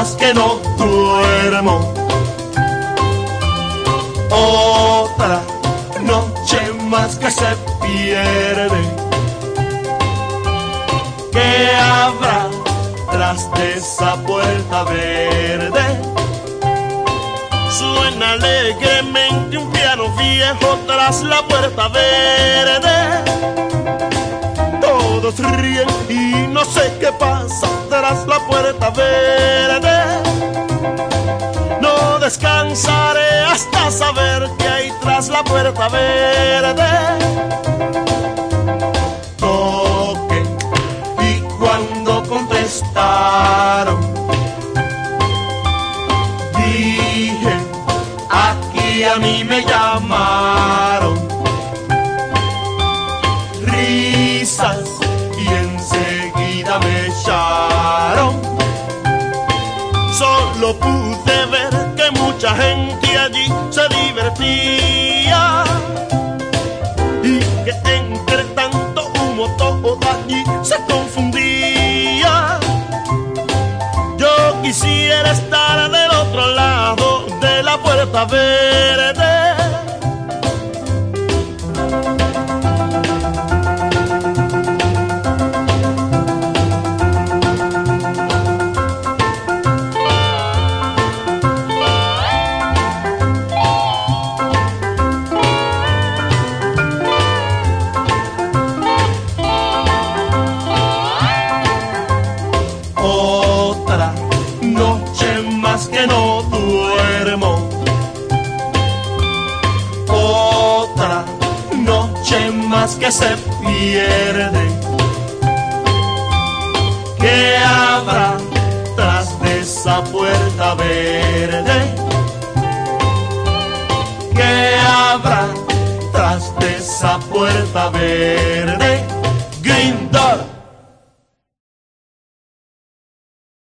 más que no duermo. Otra noche más que se pierde. ¿Qué habrá tras de esa puerta verde? Suena alegremente un piano viejo tras la puerta verde. Todos ríen y no sé qué pasa tras la puerta verde. No descansaré hasta saber qué hay tras la puerta verde. Toqué y cuando contestaron dije, aquí a mí me llamaron. Risas y enseguida me echaron. Solo pude ver que mucha gente allí se divertía y que entre tanto humo todo allí se confundía. Yo quisiera estar del otro lado de la puerta verde. Otra noche más que no duermo. Otra noche más que se pierde. ¿Qué habrá tras de esa puerta verde? ¿Qué habrá tras de esa puerta verde?